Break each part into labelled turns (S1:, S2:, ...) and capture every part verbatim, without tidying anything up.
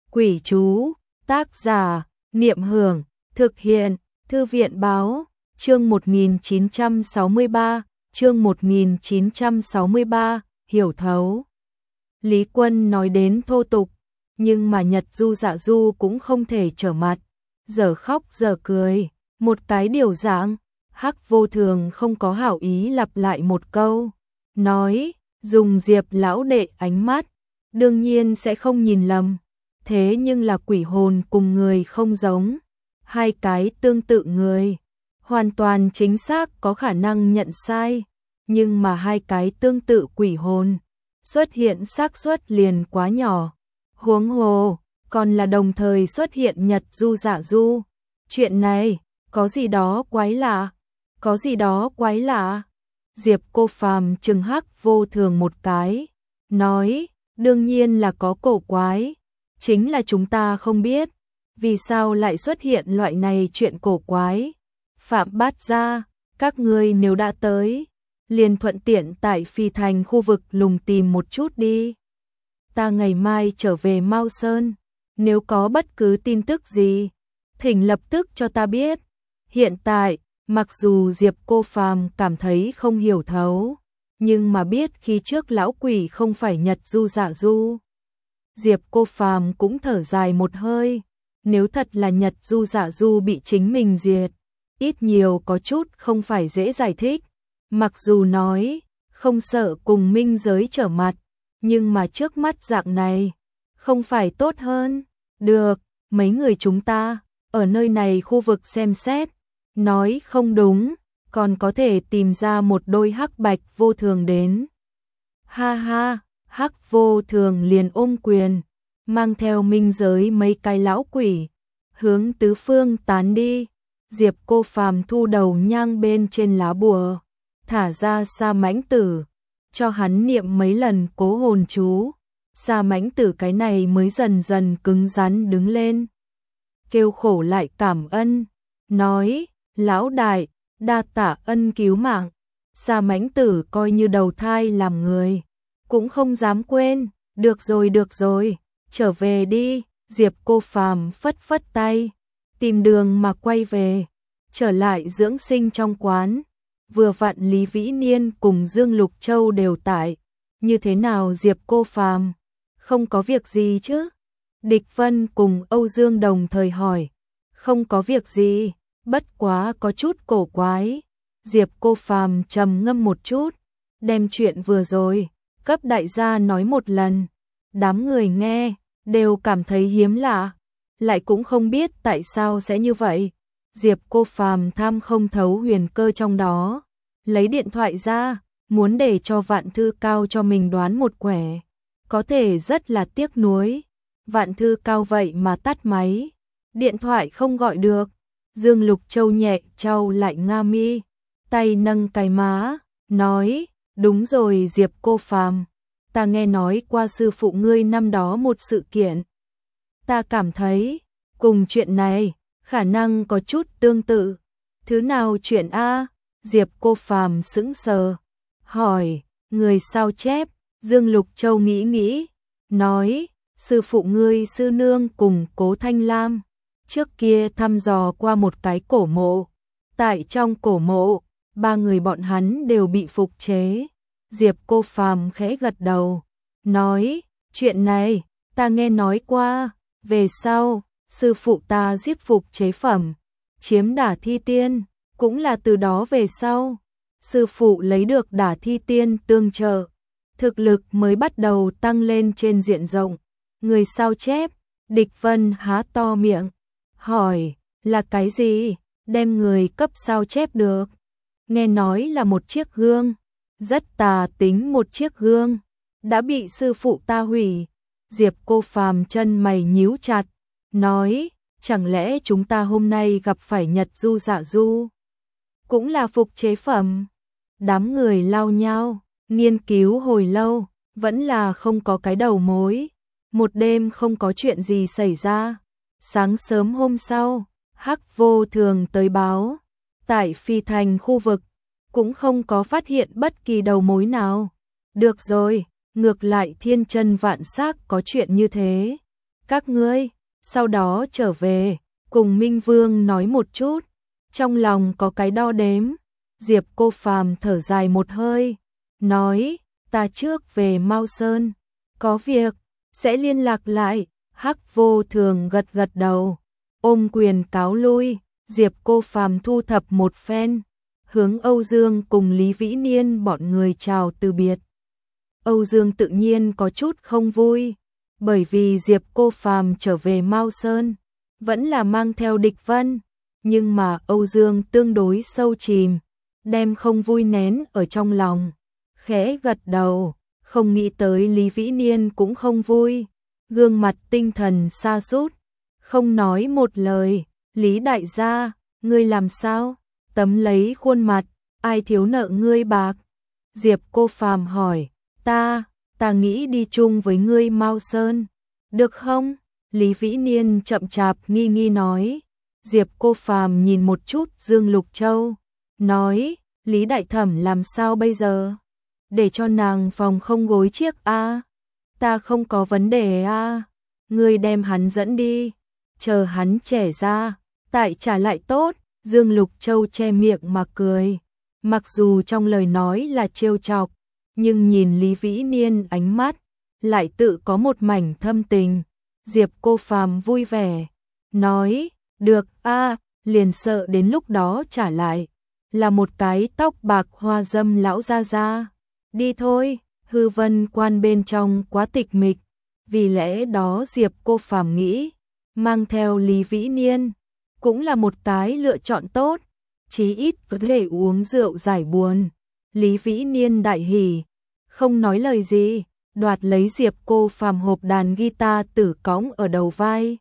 S1: Quỷ chú, tác giả, Niệm Hưởng, thực hiện, Thư viện Báo, chương một nghìn chín trăm sáu mươi ba, chương một nghìn chín trăm sáu mươi ba, hiểu thấu. Lý Quân nói đến thô tục, nhưng mà Nhật Du Dạ Du cũng không thể trở mặt, giờ khóc giờ cười, một cái điều dạng, Hắc Vô Thường không có hảo ý lặp lại một câu, nói, dùng Diệp lão đệ ánh mắt, đương nhiên sẽ không nhìn lầm, thế nhưng là quỷ hồn cùng người không giống, hai cái tương tự người, hoàn toàn chính xác có khả năng nhận sai, nhưng mà hai cái tương tự quỷ hồn, xuất hiện xác suất liền quá nhỏ. Huống hồ, còn là đồng thời xuất hiện Nhật Du Dạ Du. Chuyện này, có gì đó quái lạ, có gì đó quái lạ. Diệp Cô Phàm trừng Hắc Vô Thường một cái, nói, đương nhiên là có cổ quái, chính là chúng ta không biết, vì sao lại xuất hiện loại này chuyện cổ quái. Phạm Bát Gia, các ngươi nếu đã tới, liền thuận tiện tại Phi Thành khu vực lùng tìm một chút đi. Ta ngày mai trở về Mao Sơn, nếu có bất cứ tin tức gì, thỉnh lập tức cho ta biết. Hiện tại, mặc dù Diệp Cô Phàm cảm thấy không hiểu thấu, nhưng mà biết khi trước lão quỷ không phải Nhật Du Dạ Du. Diệp Cô Phàm cũng thở dài một hơi, nếu thật là Nhật Du Dạ Du bị chính mình diệt, ít nhiều có chút không phải dễ giải thích. Mặc dù nói, không sợ cùng minh giới trở mặt, nhưng mà trước mắt dạng này, không phải tốt hơn. Được, mấy người chúng ta, ở nơi này khu vực xem xét, nói không đúng, còn có thể tìm ra một đôi hắc bạch vô thường đến. Ha ha, Hắc Vô Thường liền ôm quyền, mang theo minh giới mấy cái lão quỷ, hướng tứ phương tán đi. Diệp Cô Phàm thu đầu nhang bên trên lá bùa, thả ra Sa Mãnh Tử, cho hắn niệm mấy lần cố hồn chú. Sa Mãnh Tử cái này mới dần dần cứng rắn đứng lên, kêu khổ lại cảm ơn, nói, lão đại, đa tạ ân cứu mạng. Sa Mãnh Tử coi như đầu thai làm người, cũng không dám quên. Được rồi được rồi, trở về đi. Diệp Cô Phàm phất phất tay, tìm đường mà quay về, trở lại dưỡng sinh trong quán. Vừa vặn Lý Vĩ Niên cùng Dương Lục Châu đều tại. Như thế nào Diệp Cô Phàm? Không có việc gì chứ? Địch Vân cùng Âu Dương đồng thời hỏi. Không có việc gì, bất quá có chút cổ quái. Diệp Cô Phàm trầm ngâm một chút, đem chuyện vừa rồi cấp đại gia nói một lần. Đám người nghe đều cảm thấy hiếm lạ, lại cũng không biết tại sao sẽ như vậy. Diệp Cô Phàm tham không thấu huyền cơ trong đó, lấy điện thoại ra, muốn để cho Vạn Thư Cao cho mình đoán một quẻ. Có thể rất là tiếc nuối, Vạn Thư Cao vậy mà tắt máy, điện thoại không gọi được. Dương Lục Châu nhẹ trao lại nga mi, tay nâng cái má, nói, đúng rồi Diệp Cô Phàm, ta nghe nói qua sư phụ ngươi năm đó một sự kiện. Ta cảm thấy, cùng chuyện này, khả năng có chút tương tự. Thứ nào chuyện A? Diệp Cô Phàm sững sờ, hỏi, người sao chép? Dương Lục Châu nghĩ nghĩ, nói, sư phụ ngươi sư nương cùng Cố Thanh Lam, trước kia thăm dò qua một cái cổ mộ. Tại trong cổ mộ, ba người bọn hắn đều bị phục chế. Diệp Cô Phàm khẽ gật đầu, nói, chuyện này, ta nghe nói qua, về sau, sư phụ ta giết phục chế phẩm, chiếm Đả Thi Tiên, cũng là từ đó về sau, sư phụ lấy được Đả Thi Tiên tương trợ, thực lực mới bắt đầu tăng lên trên diện rộng. Người sao chép? Địch Vân há to miệng, hỏi, là cái gì? Đem người cấp sao chép được? Nghe nói là một chiếc gương, rất tà tính một chiếc gương, đã bị sư phụ ta hủy. Diệp Cô Phàm chân mày nhíu chặt, nói, chẳng lẽ chúng ta hôm nay gặp phải Nhật Du Dạ Du, cũng là phục chế phẩm? Đám người lao nhau, nghiên cứu hồi lâu, vẫn là không có cái đầu mối. Một đêm không có chuyện gì xảy ra. Sáng sớm hôm sau, Hắc Vô Thường tới báo, tại Phi Thành khu vực, cũng không có phát hiện bất kỳ đầu mối nào. Được rồi, ngược lại thiên chân vạn xác có chuyện như thế. các ngươi, sau đó trở về, cùng Minh Vương nói một chút, trong lòng có cái đo đếm. Diệp Cô Phàm thở dài một hơi, nói, ta trước về Mao Sơn, có việc, sẽ liên lạc lại. Hắc Vô Thường gật gật đầu, ôm quyền cáo lui. Diệp Cô Phàm thu thập một phen, hướng Âu Dương cùng Lý Vĩ Niên bọn người chào từ biệt. Âu Dương tự nhiên có chút không vui, bởi vì Diệp Cô Phàm trở về Mao Sơn, vẫn là mang theo Địch Vân, nhưng mà Âu Dương tương đối sâu chìm, đem không vui nén ở trong lòng, khẽ gật đầu, không nghĩ tới Lý Vĩ Niên cũng không vui, gương mặt tinh thần sa sút, không nói một lời. Lý đại gia, ngươi làm sao? Tấm lấy khuôn mặt, ai thiếu nợ ngươi bạc? Diệp Cô Phàm hỏi, ta, ta nghĩ đi chung với ngươi Mao Sơn, được không? Lý Vĩ Niên chậm chạp nghi nghi nói. Diệp Cô Phàm nhìn một chút Dương Lục Châu, nói, Lý đại thẩm làm sao bây giờ? Để cho nàng phòng không gối chiếc a? À? Ta không có vấn đề a, à? Ngươi đem hắn dẫn đi, chờ hắn trẻ ra, tại trả lại tốt. Dương Lục Châu che miệng mà cười, mặc dù trong lời nói là trêu chọc, nhưng nhìn Lý Vĩ Niên ánh mắt, lại tự có một mảnh thâm tình. Diệp Cô Phàm vui vẻ, nói, được a, à, liền sợ đến lúc đó trả lại, là một cái tóc bạc hoa dâm lão gia gia. Đi thôi, Hư Vân Quan bên trong quá tịch mịch, vì lẽ đó Diệp Cô Phàm nghĩ, mang theo Lý Vĩ Niên, cũng là một cái lựa chọn tốt, chí ít có thể uống rượu giải buồn. Lý Vĩ Niên đại hỉ, không nói lời gì, đoạt lấy Diệp Cô Phàm hộp đàn guitar tử cõng ở đầu vai.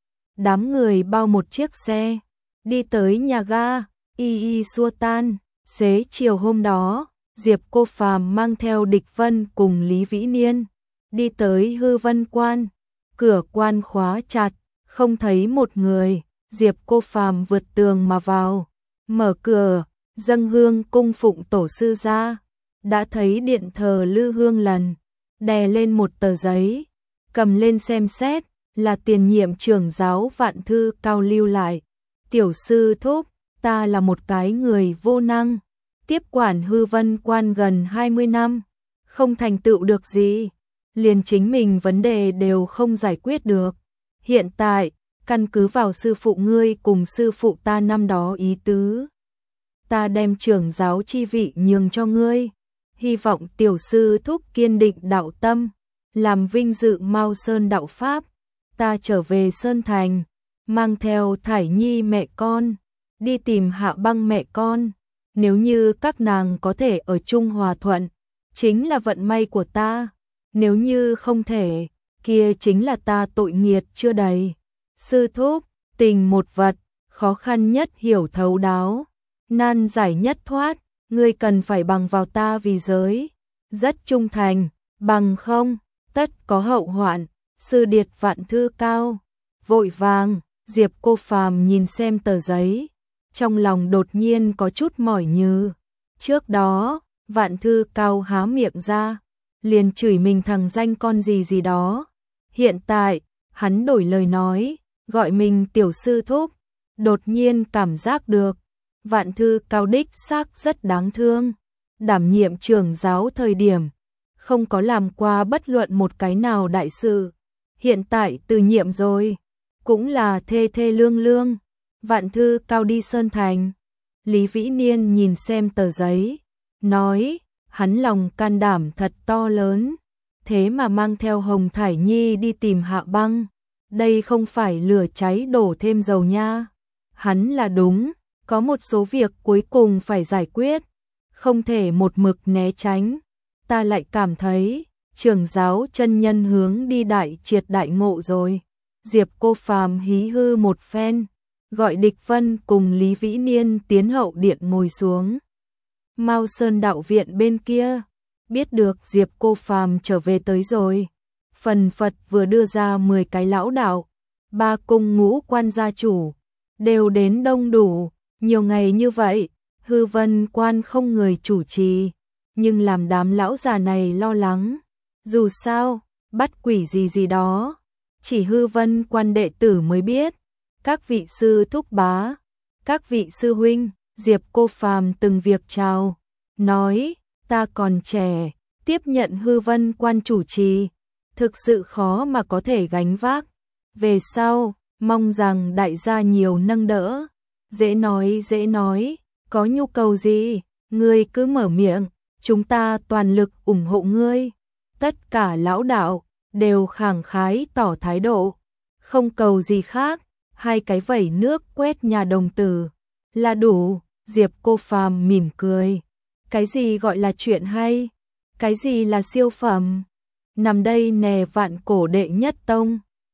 S1: Đám người bao một chiếc xe, đi tới nhà ga, y y xua tan. Xế chiều hôm đó, Diệp Cô Phàm mang theo Địch Vân cùng Lý Vĩ Niên, đi tới Hư Vân Quan, cửa quan khóa chặt, không thấy một người. Diệp Cô Phàm vượt tường mà vào, mở cửa, dâng hương cung phụng tổ sư ra, đã thấy điện thờ Lư Hương Lần, đè lên một tờ giấy, cầm lên xem xét, là tiền nhiệm trưởng giáo Vạn Thư Cao lưu lại. Tiểu sư thúc, ta là một cái người vô năng, tiếp quản Hư Vân Quan gần hai mươi năm, không thành tựu được gì, liền chính mình vấn đề đều không giải quyết được. Hiện tại, căn cứ vào sư phụ ngươi cùng sư phụ ta năm đó ý tứ, ta đem trưởng giáo chi vị nhường cho ngươi, hy vọng tiểu sư thúc kiên định đạo tâm, làm vinh dự Mao Sơn đạo pháp. Ta trở về Sơn Thành, mang theo Thải Nhi mẹ con, đi tìm Hạ Băng mẹ con, nếu như các nàng có thể ở chung hòa thuận, chính là vận may của ta, nếu như không thể, kia chính là ta tội nghiệt chưa đầy. Sư thúc, tình một vật, khó khăn nhất hiểu thấu đáo, nan giải nhất thoát, ngươi cần phải bằng vào ta vì giới, rất trung thành, bằng không, tất có hậu hoạn. Sư điệt Vạn Thư Cao, vội vàng. Diệp Cô Phàm nhìn xem tờ giấy, trong lòng đột nhiên có chút mỏi nhừ. Trước đó, Vạn Thư Cao há miệng ra, liền chửi mình thằng danh con gì gì đó. Hiện tại, hắn đổi lời nói, gọi mình tiểu sư thúc, đột nhiên cảm giác được, Vạn Thư Cao đích xác rất đáng thương. Đảm nhiệm trưởng giáo thời điểm, không có làm qua bất luận một cái nào đại sự. Hiện tại từ nhiệm rồi, cũng là thê thê lương lương. Vạn Thư Cao đi Sơn Thành. Lý Vĩ Niên nhìn xem tờ giấy, nói, hắn lòng can đảm thật to lớn, thế mà mang theo Hồng Thải Nhi đi tìm Hạ Băng, đây không phải lửa cháy đổ thêm dầu nha. Hắn là đúng, có một số việc cuối cùng phải giải quyết, không thể một mực né tránh. Ta lại cảm thấy, trưởng giáo chân nhân hướng đi đại triệt đại ngộ rồi. Diệp Cô Phàm hí hư một phen, gọi Địch Vân cùng Lý Vĩ Niên tiến hậu điện ngồi xuống. Mao Sơn đạo viện bên kia, biết được Diệp Cô Phàm trở về tới rồi. Phần Phật vừa đưa ra mười cái lão đạo, ba cung ngũ quan gia chủ, đều đến đông đủ. Nhiều ngày như vậy, Hư Vân Quan không người chủ trì, nhưng làm đám lão già này lo lắng. Dù sao, bắt quỷ gì gì đó, chỉ hư vân quan đệ tử mới biết. Các vị sư thúc bá, các vị sư huynh, Diệp Cô Phàm từng việc chào, nói, ta còn trẻ, tiếp nhận hư vân quan chủ trì, thực sự khó mà có thể gánh vác. Về sau, mong rằng đại gia nhiều nâng đỡ. Dễ nói dễ nói, có nhu cầu gì, ngươi cứ mở miệng, chúng ta toàn lực ủng hộ ngươi. Tất cả lão đạo đều khẳng khái tỏ thái độ, không cầu gì khác, hai cái vẩy nước quét nhà đồng tử là đủ. Diệp Cô Phàm mỉm cười, cái gì gọi là chuyện hay, cái gì là siêu phẩm, nằm đây nè vạn cổ đệ nhất tông.